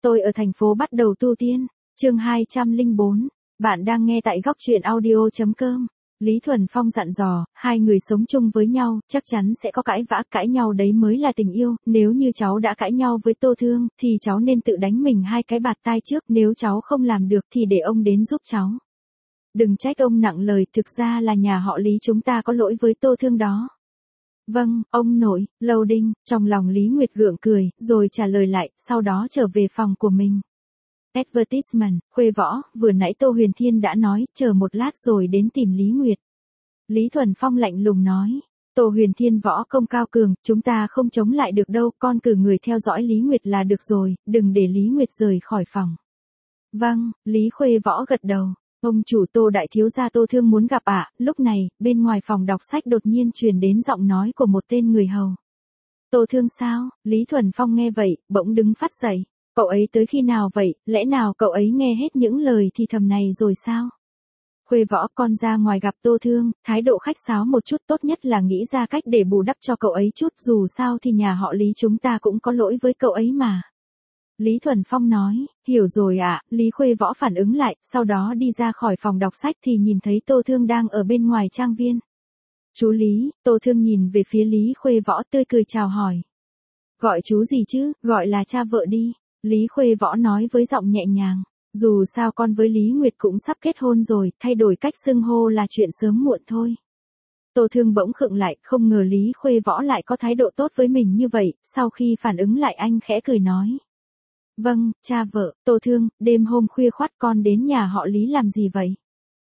Tôi ở thành phố bắt đầu tu tiên. Chương 204. Bạn đang nghe tại góc truyện audio.com. Lý Thuần Phong dặn dò, hai người sống chung với nhau, chắc chắn sẽ có cãi nhau đấy mới là tình yêu, nếu như cháu đã cãi nhau với Tô Thương, thì cháu nên tự đánh mình hai cái bạt tai trước, nếu cháu không làm được thì để ông đến giúp cháu. Đừng trách ông nặng lời, thực ra là nhà họ Lý chúng ta có lỗi với Tô Thương đó. Vâng, ông nội, loading, trong lòng Lý Nguyệt gượng cười, rồi trả lời lại, sau đó trở về phòng của mình. Advertisement, Khuê Võ, vừa nãy Tô Huyền Thiên đã nói, chờ một lát rồi đến tìm Lý Nguyệt. Lý Thuần Phong lạnh lùng nói, Tô Huyền Thiên võ công cao cường, chúng ta không chống lại được đâu, con cử người theo dõi Lý Nguyệt là được rồi, đừng để Lý Nguyệt rời khỏi phòng. Vâng, Lý Khuê Võ gật đầu. Ông chủ Tô đại thiếu gia Tô Thương muốn gặp ạ. Lúc này, bên ngoài phòng đọc sách đột nhiên truyền đến giọng nói của một tên người hầu. Tô Thương sao? Lý Thuần Phong nghe vậy, bỗng đứng phát dậy. Cậu ấy tới khi nào vậy, lẽ nào cậu ấy nghe hết những lời thì thầm này rồi sao? Khuê Võ, con ra ngoài gặp Tô Thương, thái độ khách sáo một chút, tốt nhất là nghĩ ra cách để bù đắp cho cậu ấy chút, dù sao thì nhà họ Lý chúng ta cũng có lỗi với cậu ấy mà. Lý Thuần Phong nói, hiểu rồi ạ. Lý Khuê Võ phản ứng lại, sau đó đi ra khỏi phòng đọc sách thì nhìn thấy Tô Thương đang ở bên ngoài trang viên. Chú Lý, Tô Thương nhìn về phía Lý Khuê Võ tươi cười chào hỏi. Gọi chú gì chứ, gọi là cha vợ đi. Lý Khuê Võ nói với giọng nhẹ nhàng, dù sao con với Lý Nguyệt cũng sắp kết hôn rồi, thay đổi cách xưng hô là chuyện sớm muộn thôi. Tô Thương bỗng khựng lại, không ngờ Lý Khuê Võ lại có thái độ tốt với mình như vậy, sau khi phản ứng lại anh khẽ cười nói. Vâng, cha vợ. Tô Thương, đêm hôm khuya khoắt con đến nhà họ Lý làm gì vậy?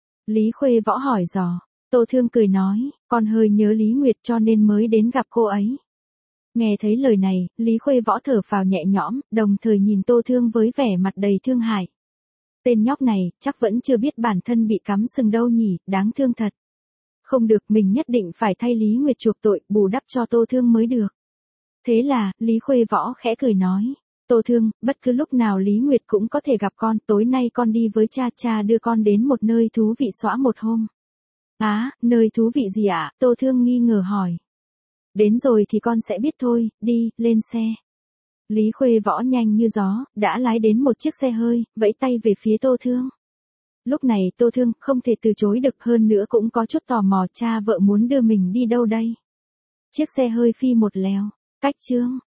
Lý Khuê Võ hỏi dò. Tô Thương cười nói, con hơi nhớ Lý Nguyệt cho nên mới đến gặp cô ấy. Nghe thấy lời này, Lý Khuê Võ thở phào nhẹ nhõm, đồng thời nhìn Tô Thương với vẻ mặt đầy thương hại. Tên nhóc này, chắc vẫn chưa biết bản thân bị cắm sừng đâu nhỉ, đáng thương thật. Không được, mình nhất định phải thay Lý Nguyệt chuộc tội, bù đắp cho Tô Thương mới được. Thế là, Lý Khuê Võ khẽ cười nói. Tô Thương, bất cứ lúc nào Lý Nguyệt cũng có thể gặp con, tối nay con đi với cha đưa con đến một nơi thú vị xõa một hôm. Nơi thú vị gì ạ? Tô Thương nghi ngờ hỏi. Đến rồi thì con sẽ biết thôi, đi, lên xe. Lý Khuê Võ nhanh như gió, đã lái đến một chiếc xe hơi, vẫy tay về phía Tô Thương. Lúc này Tô Thương không thể từ chối được, hơn nữa cũng có chút tò mò cha vợ muốn đưa mình đi đâu đây. Chiếc xe hơi phi một lèo, cách chương.